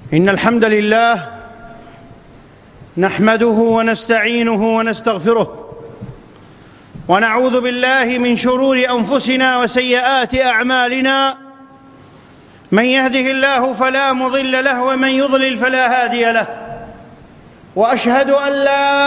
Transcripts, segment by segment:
إن الحمد لله نحمده ونستعينه ونستغفره ونعوذ بالله من شرور أنفسنا وسيئات أعمالنا. من يهده الله فلا مضل له ومن يضلل فلا هادي له، وأشهد أن لا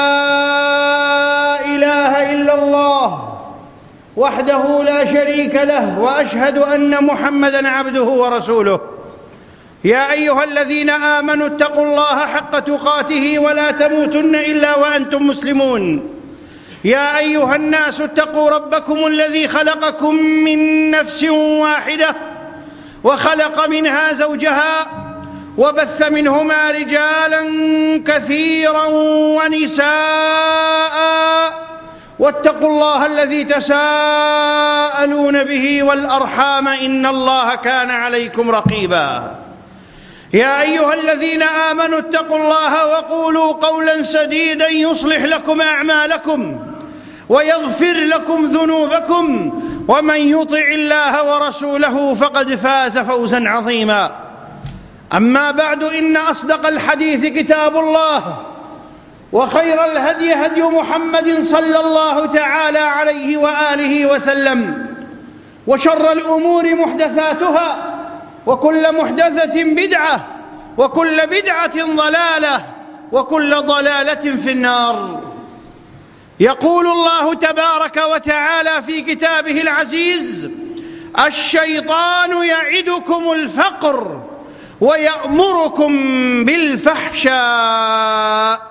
إله إلا الله وحده لا شريك له، وأشهد أن محمدًا عبده ورسوله. يا أيها الذين آمنوا اتقوا الله حق تقاته ولا تموتن إلا وأنتم مسلمون. يا أيها الناس اتقوا ربكم الذي خلقكم من نفس واحدة وخلق منها زوجها وبث منهما رجالا كثيرا ونساء، واتقوا الله الذي تساءلون به والأرحام إن الله كان عليكم رقيبا. يا أيها الذين آمنوا اتقوا الله وقولوا قولا سديدا يصلح لكم أعمالكم ويغفر لكم ذنوبكم، ومن يطع الله ورسوله فقد فاز فوزا عظيما. أما بعد، إن أصدق الحديث كتاب الله، وخير الهدي هدي محمد صلى الله تعالى عليه وآله وسلم، وشر الأمور محدثاتها، وكل محدثة بدعة، وكل بدعة ضلالة، وكل ضلالة في النار. يقول الله تبارك وتعالى في كتابه العزيز: الشيطان يعدكم الفقر ويأمركم بالفحشاء.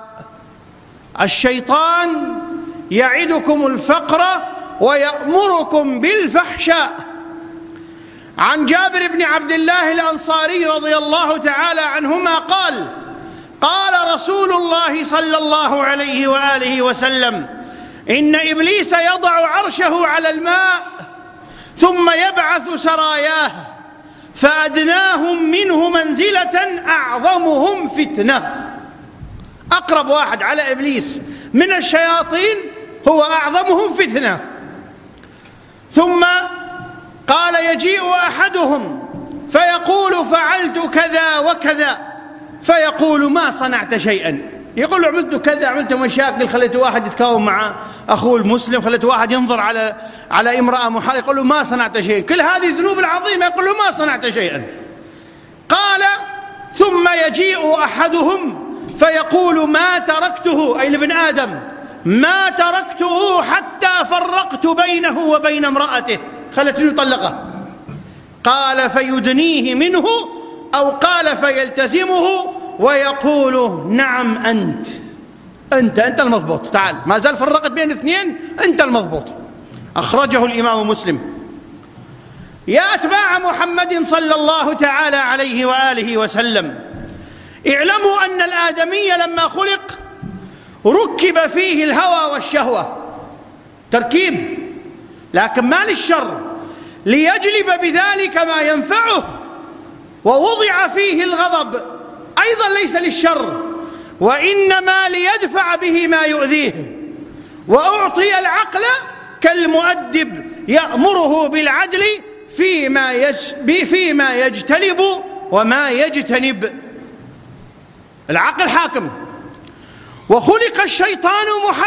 الشيطان يعدكم الفقر ويأمركم بالفحشاء. عن جابر بن عبد الله الأنصاري رضي الله تعالى عنهما قال: قال رسول الله صلى الله عليه وآله وسلم: إن إبليس يضع عرشه على الماء ثم يبعث سراياه، فأدناهم منه منزلة أعظمهم فتنة. أقرب واحد على إبليس من الشياطين هو أعظمهم فتنة. ثم قال: يجيء أحدهم فيقول: فعلت كذا وكذا، فيقول: ما صنعت شيئا. يقول: عملت كذا، عملت مشاكل، خليت واحد يتكاوم مع أخوه المسلم، خليت واحد ينظر على امرأة محارمة، يقول له: ما صنعت شيئا. كل هذه الذنوب العظيمة يقول له: ما صنعت شيئا. قال: ثم يجيء أحدهم فيقول: ما تركته، أي لابن آدم، ما تركته حتى فرقت بينه وبين امرأته، خلته يطلقه. قال: فيدنيه منه، أو قال فيلتزمه ويقول: نعم أنت المضبوط، تعال، ما زال فرقت بين اثنين، أنت المضبوط. أخرجه الإمام مسلم. يا أتباع محمد صلى الله تعالى عليه وآله وسلم، اعلموا أن الآدمي لما خلق ركب فيه الهوى والشهوة، تركيب، لكن ما للشر، ليجلب بذلك ما ينفعه. ووضع فيه الغضب، أيضا ليس للشر، وإنما ليدفع به ما يؤذيه. وأعطي العقل كالمؤدب يأمره بالعدل فيما يجتلب وما يجتنب. العقل حاكم. وخلق الشيطان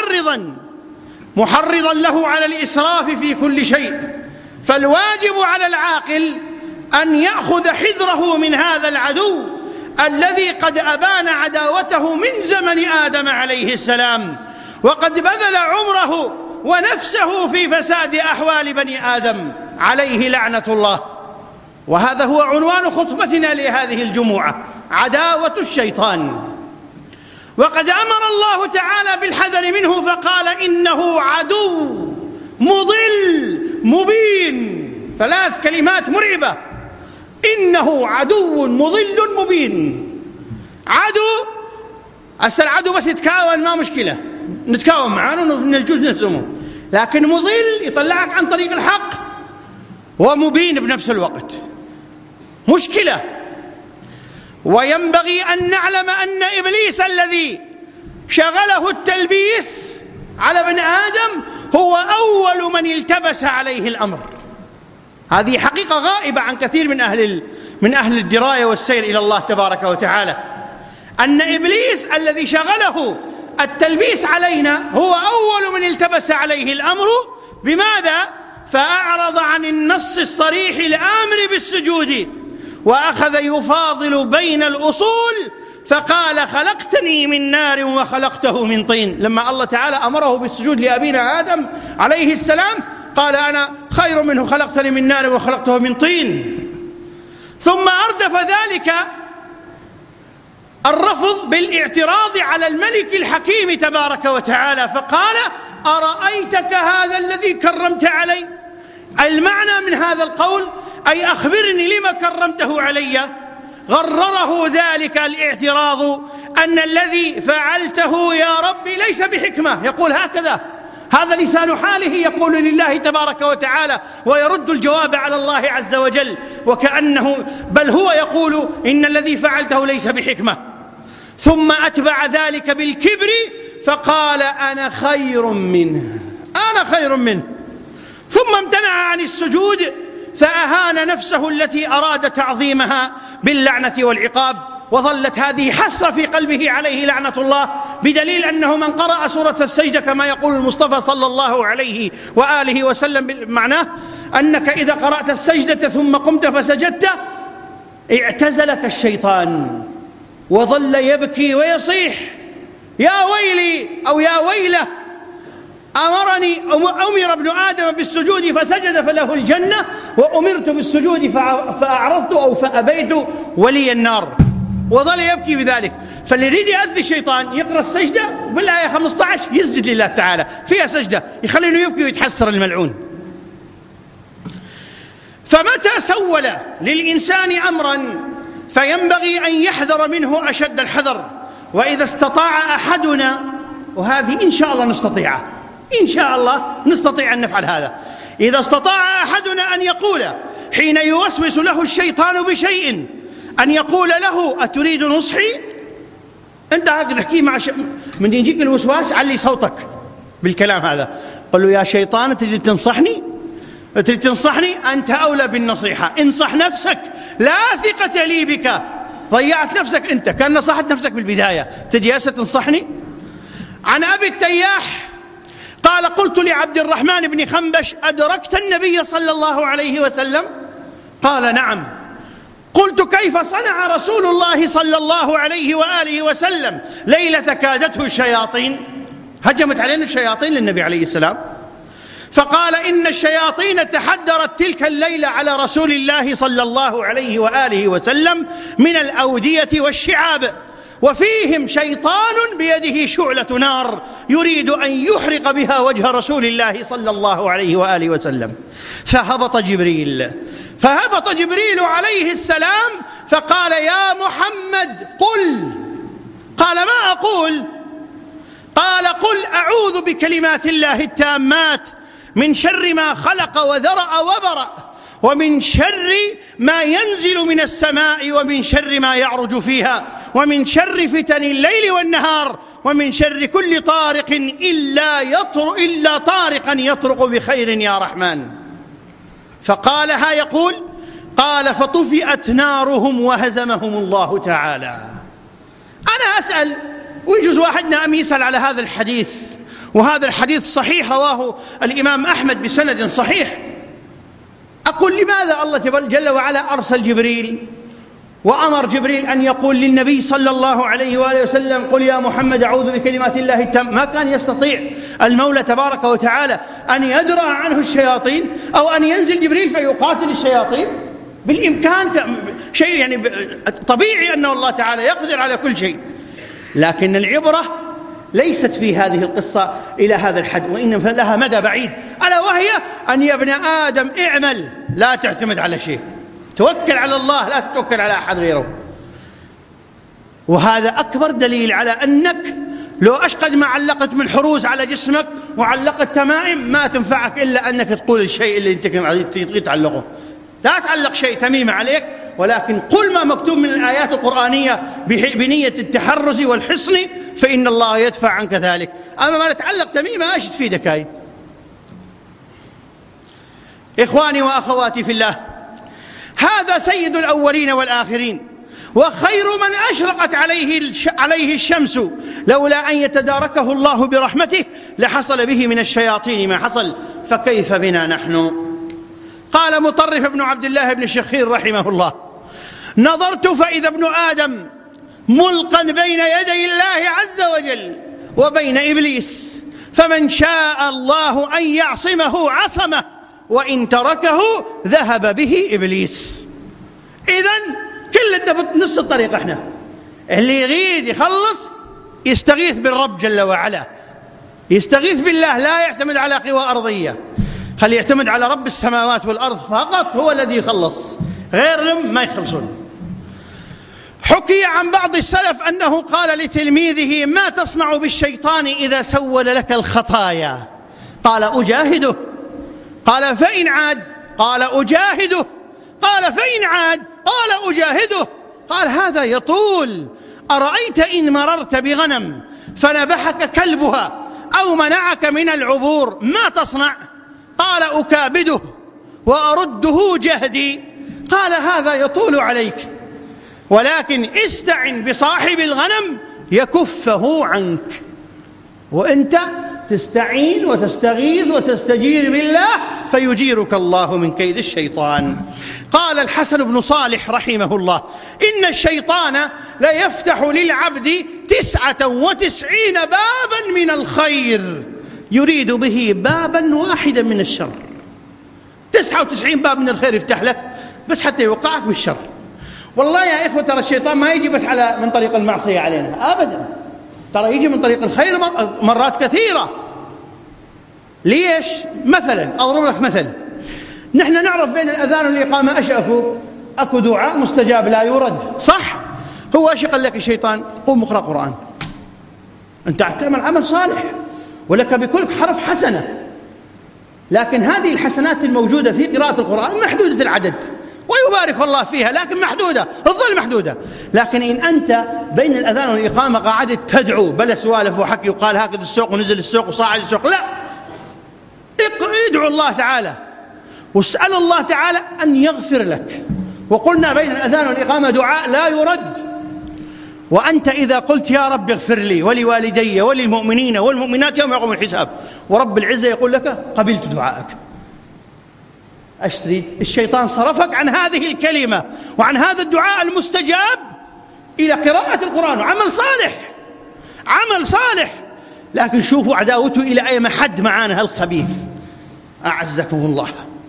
محرضا له على الإسراف في كل شيء، فالواجب على العاقل أن يأخذ حذره من هذا العدو الذي قد أبان عداوته من زمن آدم عليه السلام، وقد بذل عمره ونفسه في فساد أحوال بني آدم عليه لعنة الله. وهذا هو عنوان خطبتنا لهذه الجمعة: عداوة الشيطان. وقد أمر الله تعالى بالحذر منه فقال: إنه عدو مضل مبين. 3 كلمات مرعبة: إنه عدو مضل مبين. عدو، العدو بس يتكاون ما مشكلة، نتكاون معاه ونجوز نهزمه، لكن مضل يطلعك عن طريق الحق، ومبين بنفس الوقت، مشكلة. وينبغي أن نعلم أن إبليس الذي شغله التلبيس على ابن آدم هو أول من التبس عليه الأمر. هذه حقيقة غائبة عن كثير من أهل الدراية والسير إلى الله تبارك وتعالى أن إبليس الذي شغله التلبيس علينا هو أول من التبس عليه الأمر. بماذا؟ فأعرض عن النص الصريح الآمر بالسجود وأخذ يفاضل بين الأصول، فقال خلقتني من نار وخلقته من طين. لما الله تعالى أمره بالسجود لأبينا آدم عليه السلام قال أنا خير منه، خلقتني من نار وخلقته من طين. ثم أردف ذلك الرفض بالاعتراض على الملك الحكيم تبارك وتعالى، فقال أرأيتك هذا الذي كرمت علي؟ المعنى من هذا القول أي أخبرني لما كرمته علي. غرره ذلك الاعتراض أن الذي فعلته يا ربي ليس بحكمة، يقول هكذا، هذا لسان حاله يقول لله تبارك وتعالى ويرد الجواب على الله عز وجل، وكأنه بل هو يقول إن الذي فعلته ليس بحكمة. ثم أتبع ذلك بالكبر فقال أنا خير منه، أنا خير منه. ثم امتنع عن السجود فأهان نفسه التي أراد تعظيمها باللعنة والعقاب، وظلت هذه حسرة في قلبه عليه لعنة الله، بدليل أنه من قرأ سورة السجدة كما يقول المصطفى صلى الله عليه وآله وسلم معناه أنك إذا قرأت السجدة ثم قمت فسجدت اعتزلك الشيطان، وظل يبكي ويصيح يا ويلي أو يا ويله، أمر ابن آدم بالسجود فسجد فله الجنة، وأمرت بالسجود فأعرضت أو فأبيت ولي النار. وظل يبكي بذلك. فاللي يريد يأذي الشيطان يقرأ السجدة بالآية 15 يسجد لله تعالى فيها سجدة يخلينه يبكي ويتحسر الملعون. فمتى سول للإنسان أمرا فينبغي أن يحذر منه أشد الحذر. وإذا استطاع أحدنا، وهذه إن شاء الله نستطيعه، إن شاء الله نستطيع أن نفعل هذا، إذا استطاع أحدنا أن يقول حين يوسوس له الشيطان بشيء أن يقول له أتريد نصحي؟ أنت هكذا تحكي مع من يجيك الوسواس علي صوتك بالكلام هذا، قل له يا شيطان تريد تنصحني؟ تريد تنصحني؟ أنت أولى بالنصيحة، انصح نفسك، لا ثقة لي بك، ضيعت نفسك أنت، كان نصحت نفسك بالبداية، تجي هسه تنصحني؟ عن أبي التياح قال قلت لعبد الرحمن بن خنبش أدركت النبي صلى الله عليه وسلم؟ قال نعم. قلت كيف صنع رسول الله صلى الله عليه وآله وسلم ليلة كادته الشياطين؟ هجمت علينا الشياطين للنبي عليه السلام، فقال إن الشياطين تحدرت تلك الليلة على رسول الله صلى الله عليه وآله وسلم من الأودية والشعاب، وفيهم شيطان بيده شعلة نار يريد أن يحرق بها وجه رسول الله صلى الله عليه وآله وسلم. فهبط جبريل عليه السلام فقال يا محمد قل. قال ما أقول؟ قال قل أعوذ بكلمات الله التامات من شر ما خلق وذرأ وبرأ، ومن شر ما ينزل من السماء، ومن شر ما يعرج فيها، ومن شر فتن الليل والنهار، ومن شر كل طارق إلا طارقا يطرق بخير يا رحمن. فقالها يقول قال فطفئت نارهم وهزمهم الله تعالى. أنا أسأل ويجوز واحدنا أن يسأل على هذا الحديث، وهذا الحديث صحيح رواه الإمام أحمد بسند صحيح، أقول لماذا الله جل وعلا أرسل جبريل وأمر جبريل أن يقول للنبي صلى الله عليه وآله وسلم قل يا محمد أعوذ بكلمات الله التامة؟ ما كان يستطيع المولى تبارك وتعالى أن يدرأ عنه الشياطين أو أن ينزل جبريل فيقاتل الشياطين؟ بالإمكان شيء يعني طبيعي أن الله تعالى يقدر على كل شيء، لكن العبرة ليست في هذه القصة إلى هذا الحد، وإنما لها مدى بعيد، ألا وهي أن يا ابن آدم اعمل لا تعتمد على شيء، توكل على الله لا تتوكل على أحد غيره. وهذا أكبر دليل على أنك لو أشقد ما علقت من حروز على جسمك وعلقت تمائم ما تنفعك إلا أنك تقول الشيء اللي أنت تعلقه. لا تعلق شيء تميمة عليك، ولكن قل ما مكتوب من الآيات القرآنية بنية التحرز والحصن، فإن الله يدفع عنك ذلك. أما ما نتعلق تميمة ايش تفيدك هاي؟ إخواني وأخواتي في الله، هذا سيد الأولين والآخرين، وخير من أشرقت عليه الشمس، لولا أن يتداركه الله برحمته لحصل به من الشياطين ما حصل، فكيف بنا نحن؟ قال مطرف بن عبد الله بن الشخير رحمه الله: نظرت فإذا ابن آدم ملقا بين يدي الله عز وجل وبين إبليس، فمن شاء الله أن يعصمه عصمه، وإن تركه ذهب به إبليس. إذن كل نص الطريق احنا، اللي يريد يخلص يستغيث بالرب جل وعلا، يستغيث بالله، لا يعتمد على قوى أرضية، خلي يعتمد على رب السماوات والأرض فقط، هو الذي يخلص، غيرهم ما يخلصون. حكي عن بعض السلف أنه قال لتلميذه: ما تصنع بالشيطان إذا سول لك الخطايا؟ قال: أجاهده. قال: فإن عاد؟ قال: أجاهده. قال: فإن عاد؟ قال: أجاهده. قال: هذا يطول. أرأيت إن مررت بغنم فنبحك كلبها أو منعك من العبور، ما تصنع؟ قال: أكابده وأرده جهدي. قال: هذا يطول عليك، ولكن استعن بصاحب الغنم يكفه عنك. وأنت تستعين وتستغيث وتستجير بالله فيجيرك الله من كيد الشيطان. قال الحسن بن صالح رحمه الله: إن الشيطان ليفتح للعبد 99 بابا من الخير يريد به بابا واحدا من الشر. 99 باب من الخير يفتح لك بس حتى يوقعك بالشر. والله يا إخوة ترى الشيطان ما يجي بس من طريق المعصية علينا أبدا، ترى يجي من طريق الخير مرات كثيرة. ليش؟ مثلا أضرب لك مثل، نحن نعرف بين الأذان والإقامة أيش أكو دعاء مستجاب لا يرد، صح؟ هو ايش قال لك الشيطان؟ قوم اقرأ قرآن، أنت تعمل عمل صالح ولك بكل حرف حسنة، لكن هذه الحسنات الموجودة في قراءة القرآن محدودة العدد، ويبارك الله فيها، لكن محدودة، تظل محدودة. لكن إن أنت بين الأذان والإقامة قاعد تدعو بلا سوالف وحكي وقال هكذا السوق ونزل السوق وصاعد السوق، لا، ادعو الله تعالى واسأل الله تعالى أن يغفر لك. وقلنا بين الأذان والإقامة دعاء لا يرد، وأنت إذا قلت يا رب اغفر لي ولوالدي وللمؤمنين والمؤمنات يوم يقوم الحساب، ورب العزة يقول لك قبلت دعائك، ايش تريد؟ الشيطان صرفك عن هذه الكلمة وعن هذا الدعاء المستجاب إلى قراءة القرآن، وعمل صالح، عمل صالح، لكن شوفوا عداوته إلى أي محد معانا الخبيث، أعزكم الله.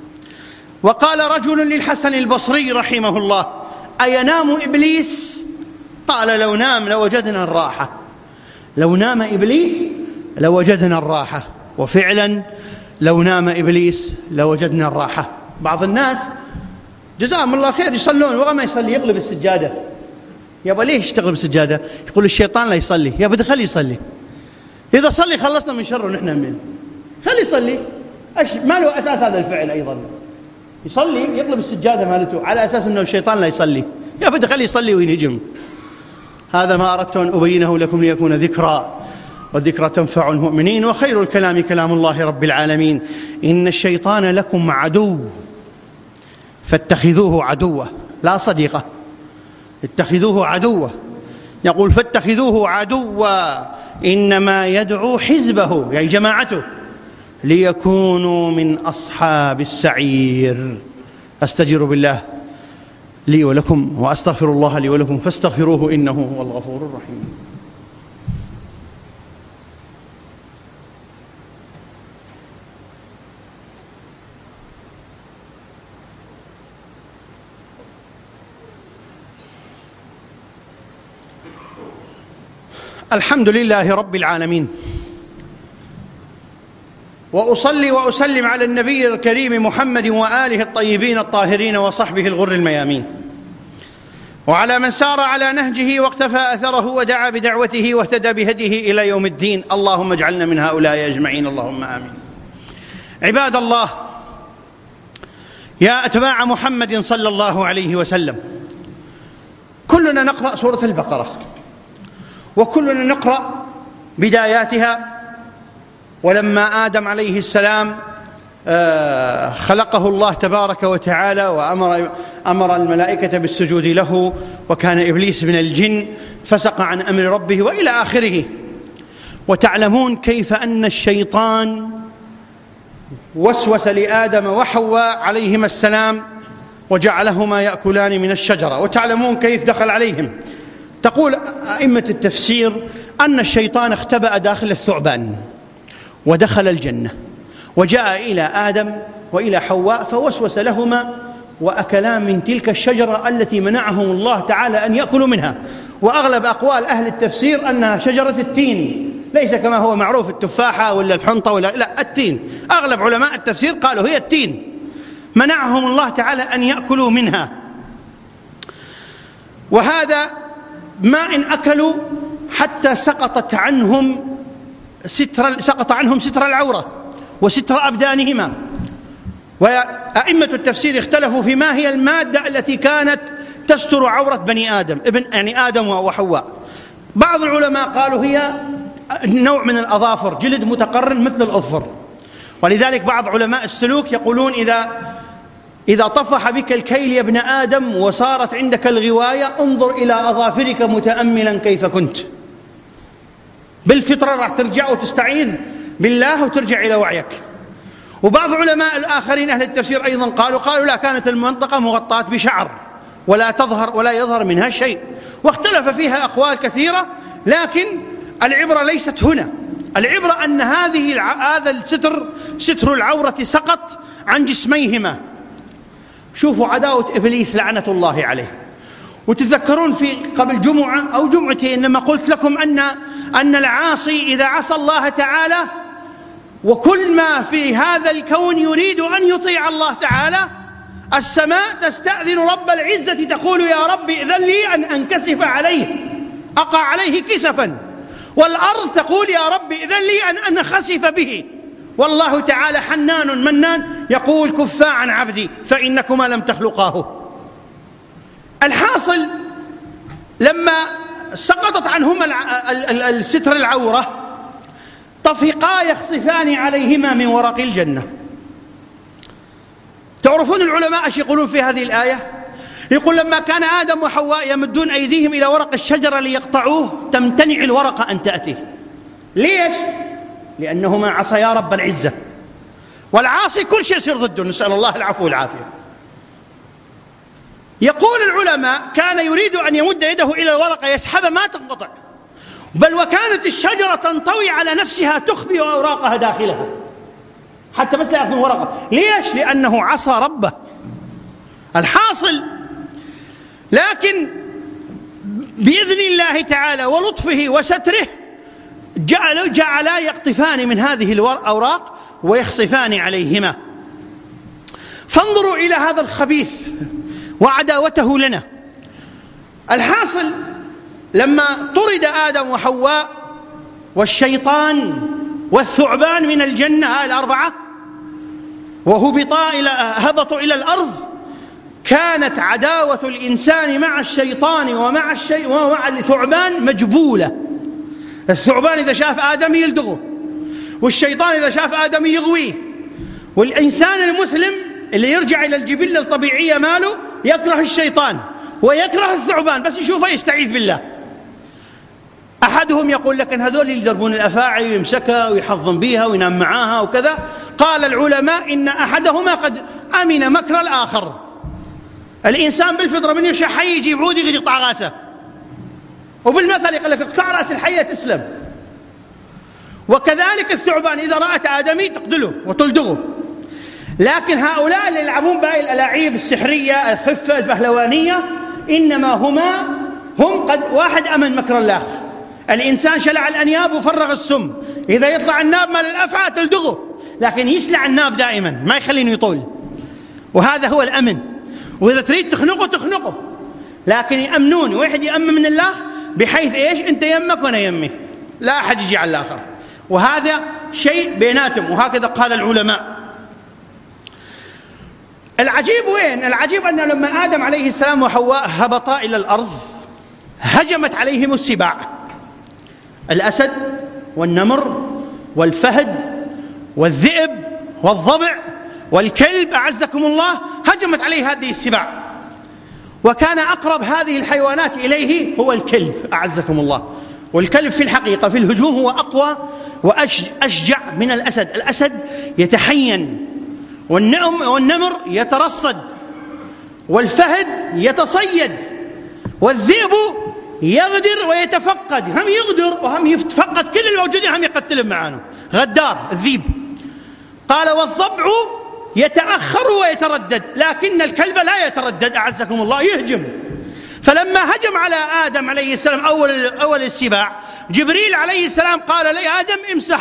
وقال رجل للحسن البصري رحمه الله: أينام إبليس؟ قال: لو نام لوجدنا الراحة. لو نام إبليس لوجدنا الراحة. وفعلا لو نام إبليس لوجدنا الراحة. بعض الناس جزاهم الله خير يصلون وما يصلي يقلب السجادة. يابا ليش تقلب السجادة؟ يقول الشيطان لا يصلي. يابا خلي يصلي، إذا صلي خلصنا من شره ونحن منه، خلي يصلي. ما له أساس هذا الفعل أيضا، يصلي يقلب السجادة مالته على أساس أنه الشيطان لا يصلي. يابا خلي يصلي وينهجم. هذا ما أردت أن أبينه لكم ليكون ذكرى، والذكرى تنفع المؤمنين، وخير الكلام كلام الله رب العالمين. إن الشيطان لكم عدو فاتخذوه عدوة لا صديقة، اتخذوه عدوة. يقول فاتخذوه عدوة إنما يدعو حزبه يعني جماعته ليكونوا من أصحاب السعير. أستجير بالله لي ولكم وأستغفر الله لي ولكم فاستغفروه إنه هو الغفور الرحيم. الحمد لله رب العالمين، وأصلي وأسلم على النبي الكريم محمد وآله الطيبين الطاهرين وصحبه الغر الميامين، وعلى من سار على نهجه واقتفى أثره ودعا بدعوته واهتدى بهديه إلى يوم الدين. اللهم اجعلنا من هؤلاء أجمعين، اللهم آمين. عباد الله، يا أتباع محمد صلى الله عليه وسلم، كلنا نقرأ سورة البقرة، وكلنا نقرأ بداياتها. ولما آدم عليه السلام خلقه الله تبارك وتعالى وأمر الملائكة بالسجود له، وكان إبليس من الجن فسق عن أمر ربه وإلى آخره. وتعلمون كيف أن الشيطان وسوس لآدم وحواء عليهما السلام وجعلهما يأكلان من الشجرة، وتعلمون كيف دخل عليهم. تقول أئمة التفسير أن الشيطان اختبأ داخل الثعبان ودخل الجنة وجاء إلى آدم وإلى حواء فوسوس لهما وأكلا من تلك الشجرة التي منعهم الله تعالى أن يأكلوا منها. وأغلب أقوال أهل التفسير أنها شجرة التين، ليس كما هو معروف التفاحة ولا الحنطة لا التين. أغلب علماء التفسير قالوا هي التين، منعهم الله تعالى أن يأكلوا منها. وهذا ما إن أكلوا حتى سقط عنهم ستر العورة وستر أبدانهما. وأئمة التفسير اختلفوا في ما هي المادة التي كانت تستر عورة بني آدم، يعني آدم وحواء. بعض العلماء قالوا هي نوع من الأظافر، جلد متقرن مثل الأظفر. ولذلك بعض علماء السلوك يقولون إذا طفح بك الكيل يا ابن آدم وصارت عندك الغواية انظر إلى أظافرك متأملا كيف كنت. بالفطرة راح ترجع وتستعيذ بالله وترجع إلى وعيك. وبعض علماء الآخرين أهل التفسير أيضا قالوا لا، كانت المنطقة مغطاة بشعر ولا يظهر منها شيء. واختلف فيها أقوال كثيرة، لكن العبرة ليست هنا. العبرة أن هذا ستر العورة سقط عن جسميهما. شوفوا عداوة إبليس لعنة الله عليه. وتذكرون في قبل جمعة أو جمعتين لما قلت لكم أن العاصي إذا عصى الله تعالى وكل ما في هذا الكون يريد أن يطيع الله تعالى، السماء تستأذن رب العزة تقول يا رب إذن لي أن أنكسف عليه أقع عليه كسفا، والأرض تقول يا رب إذن لي أن أنخسف به. والله تعالى حنان منان يقول كفا عن عبدي فإنكما لم تخلقاه. الحاصل لما سقطت عنهما الستر العورة طفقا يخصفان عليهما من ورق الجنة. تعرفون العلماء ايش يقولون في هذه الآية؟ يقول لما كان آدم وحواء يمدون أيديهم إلى ورق الشجرة ليقطعوه تمتنع الورقة أن تأتيه. ليش؟ لأنهما عصيا رب العزة، والعاصي كل شيء يصير ضده، نسأل الله العفو والعافية. يقول العلماء كان يريد أن يمد يده إلى الورقة يسحبها ما تنقطع، بل وكانت الشجرة تنطوي على نفسها تخبي أوراقها داخلها حتى بس لا يأخذ ورقة. ليش؟ لأنه عصى ربه. الحاصل لكن بإذن الله تعالى ولطفه وستره جعلا يقطفان من هذه الأوراق ويخصفان عليهما. فانظروا إلى هذا الخبيث وعداوته لنا. الحاصل لما طرد آدم وحواء والشيطان والثعبان من الجنة الأربعة هبطوا إلى الأرض، كانت عداوة الإنسان مع الشيطان ومع الثعبان مجبولة. الثعبان إذا شاف آدم يلدغه، والشيطان إذا شاف آدم يغويه، والإنسان المسلم اللي يرجع إلى الجبلة الطبيعية ماله يكره الشيطان ويكره الثعبان، بس يشوفه يستعيذ بالله. أحدهم يقول لك إن هذول يضربون الأفاعي ويمسكها ويحظم بيها وينام معاها وكذا. قال العلماء إن أحدهما قد أمن مكر الآخر. الإنسان بالفطرة من يشاء حي يجيب عود يقطع راسه، وبالمثل يقول لك اقطع رأس الحية تسلم. وكذلك الثعبان إذا رأت آدمي تقتله وتلدغه. لكن هؤلاء اللي يلعبون بهاي الألاعيب السحرية الخفة البهلوانية إنما هم قد واحد أمن مكر الآخر. الإنسان شلع الأنياب وفرغ السم، إذا يطلع الناب مال الأفعى تلدغه، لكن يسلع الناب دائما ما يخلينه يطول، وهذا هو الأمن. وإذا تريد تخنقه لكن يأمنون، واحد يأمن من الله بحيث إيش؟ أنت يمك وأنا يمي، لا أحد يجي على الآخر، وهذا شيء بيناتهم. وهكذا قال العلماء. العجيب وين؟ العجيب أن لما آدم عليه السلام وحواء هبطا إلى الأرض هجمت عليهم السباع، الأسد والنمر والفهد والذئب والضبع والكلب أعزكم الله هجمت عليه هذه السباع، وكان أقرب هذه الحيوانات إليه هو الكلب أعزكم الله. والكلب في الحقيقة في الهجوم هو أقوى وأشجع من الأسد. الأسد يتحين، والنمر يترصد، والفهد يتصيد، والذئب يغدر ويتفقد، هم يغدر وهم يتفقد كل الموجودين، هم يقتلهم معانه، غدار الذئب. قال والضبع يتأخر ويتردد، لكن الكلب لا يتردد أعزكم الله، يهجم. فلما هجم على آدم عليه السلام أول السباع، جبريل عليه السلام قال لي آدم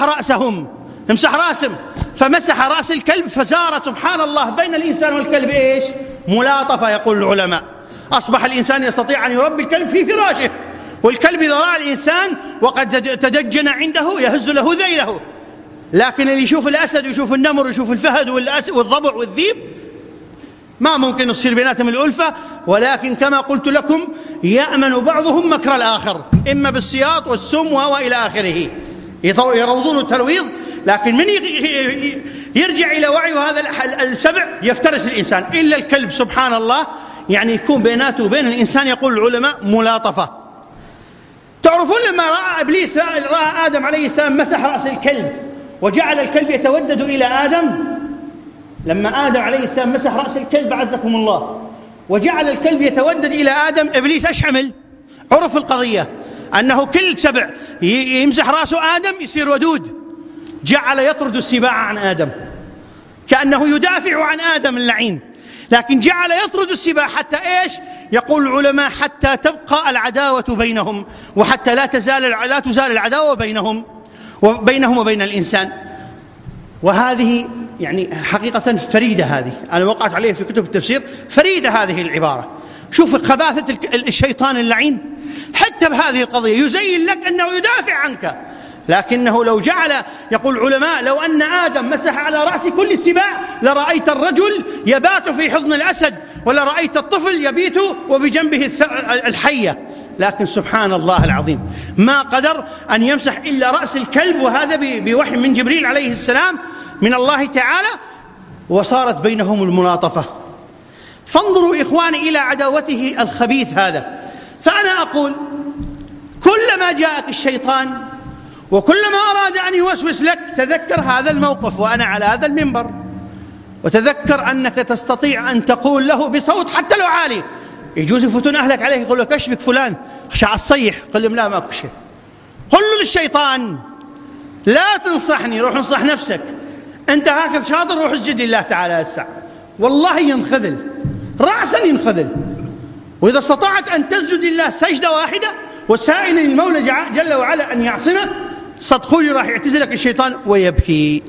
امسح راسهم، فمسح رأس الكلب، فزار سبحان الله بين الإنسان والكلب إيش؟ ملاطفة. يقول العلماء أصبح الإنسان يستطيع أن يربي الكلب في فراشه، والكلب إذا رأى الإنسان وقد تدجن عنده يهز له ذيله. لكن اللي يشوف الأسد ويشوف النمر ويشوف الفهد والضبع والذيب ما ممكن يصير بيناتهم الألفة، ولكن كما قلت لكم يأمن بعضهم مكر الآخر، إما بالسياط والسم وإلى آخره، يروضون الترويض. لكن من يرجع إلى وعيه هذا السبع يفترس الإنسان، إلا الكلب سبحان الله يعني يكون بيناته وبين الإنسان يقول العلماء ملاطفة. تعرفون لما رأى إبليس رأى آدم عليه السلام مسح رأس الكلب وجعل الكلب يتودد إلى آدم، لما آدم عليه السلام مسح رأس الكلب عزكم الله وجعل الكلب يتودد إلى آدم، إبليس أش عمل؟ عرف القضية أنه كل سبع يمسح رأسه آدم يصير ودود، جعل يطرد السباع عن آدم كأنه يدافع عن آدم اللعين، لكن جعل يطرد السباع حتى إيش؟ يقول العلماء حتى تبقى العداوة بينهم، وحتى لا تزال العداوة بينهم وبين الإنسان. وهذه يعني حقيقة فريدة، هذه أنا وقعت عليه في كتب التفسير، فريدة هذه العبارة. شوف خباثة الشيطان اللعين حتى بهذه القضية يزين لك أنه يدافع عنك، لكنه لو جعل، يقول العلماء لو أن آدم مسح على رأس كل السباع لرأيت الرجل يبات في حضن الأسد، ولرأيت الطفل يبيت وبجنبه الحية، لكن سبحان الله العظيم ما قدر أن يمسح إلا رأس الكلب، وهذا بوحي من جبريل عليه السلام من الله تعالى، وصارت بينهم الملاطفة. فانظروا إخواني إلى عداوته الخبيث هذا. فأنا أقول كلما جاءك الشيطان وكلما أراد أن يوسوس لك تذكر هذا الموقف وأنا على هذا المنبر، وتذكر أنك تستطيع أن تقول له بصوت حتى لو عالي. يجوز يفتون أهلك عليه يقول لك أشبك فلان خشع الصيح، قل لهم لا ماكو شيء. قل له للشيطان لا تنصحني، روح انصح نفسك، أنت هكذا شاطر، روح اسجد لله تعالى الساعة، والله ينخذل رأسا ينخذل. وإذا استطعت أن تسجد لله سجدة واحدة وسائل المولى جل وعلا أن يعصمك، صدقوني راح يعتزلك الشيطان ويبكي.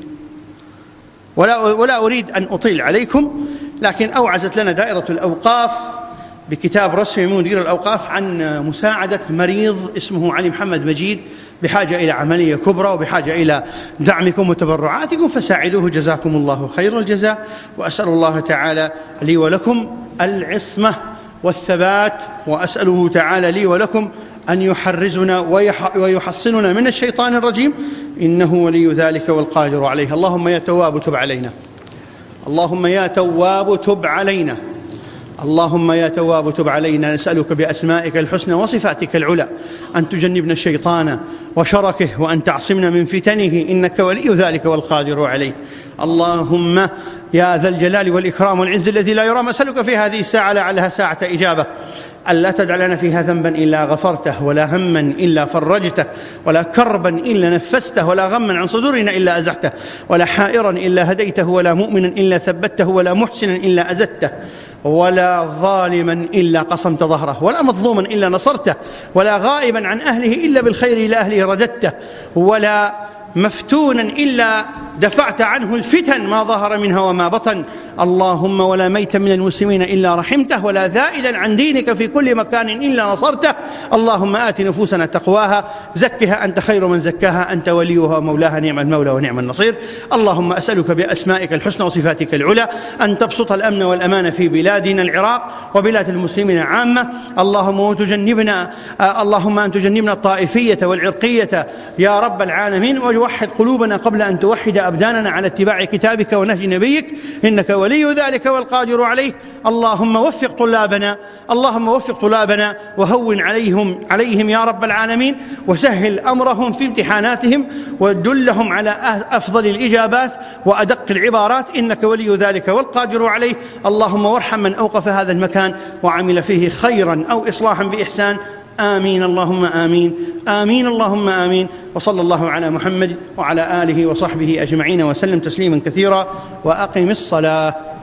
ولا أريد أن أطيل عليكم، لكن أوعزت لنا دائرة الأوقاف بكتاب رسمي من مدير الأوقاف عن مساعدة مريض اسمه علي محمد مجيد بحاجة إلى عملية كبرى وبحاجة إلى دعمكم وتبرعاتكم، فساعدوه جزاكم الله خير الجزاء. وأسأل الله تعالى لي ولكم العصمة والثبات، وأسأله تعالى لي ولكم أن يحرزنا ويحصننا من الشيطان الرجيم، إنه ولي ذلك والقادر عليه. اللهم يا تواب تب علينا، اللهم يا تواب تب علينا، اللهم يا تواب تب علينا. نسألك بأسمائك الحسنى وصفاتك العلى أن تجنبنا الشيطان وشركه، وأن تعصمنا من فتنه، إنك ولي ذلك والقادر عليه. اللهم يا ذا الجلال والإكرام والعز الذي لا يرام، أسألك في هذه الساعة لعلها ساعة إجابة ألا تدع لنا فيها ذنبا إلا غفرته، ولا هما إلا فرجته، ولا كربا إلا نفسته، ولا غما عن صدورنا إلا أزحته، ولا حائرا إلا هديته، ولا مؤمنا إلا ثبته، ولا محسنا إلا أزدته، ولا ظالما إلا قصمت ظهره، ولا مظلوما إلا نصرته، ولا غائبا عن أهله إلا بالخير إلى أهله رددته، ولا مفتونا إلا دفعت عنه الفتن ما ظهر منها وما بطن. اللهم ولا ميتا من المسلمين إلا رحمته، ولا زائدا عن دينك في كل مكان إلا نصرته. اللهم آت نفوسنا تقواها، زكها أنت خير من زكاها، أنت وليها ومولاها، نعم المولى ونعم النصير. اللهم أسألك بأسمائك الحسنى وصفاتك العلى أن تبسط الأمن والأمان في بلادنا العراق وبلاد المسلمين عامة. اللهم أن تجنبنا الطائفية والعرقية يا رب العالمين، ويوحد قلوبنا قبل أن توحد أبداننا على اتباع كتابك ونهج نبيك، إنك ولي ذلك والقادر عليه. اللهم وفق طلابنا وهون عليهم يا رب العالمين، وسهل أمرهم في امتحاناتهم، ودلهم على أفضل الإجابات وأدق العبارات، إنك ولي ذلك والقادر عليه. اللهم وارحم من أوقف هذا المكان وعمل فيه خيرا أو إصلاحا بإحسان. آمين اللهم آمين، آمين اللهم آمين. وصلى الله على محمد وعلى آله وصحبه أجمعين وسلم تسليما كثيرا. وأقم الصلاة.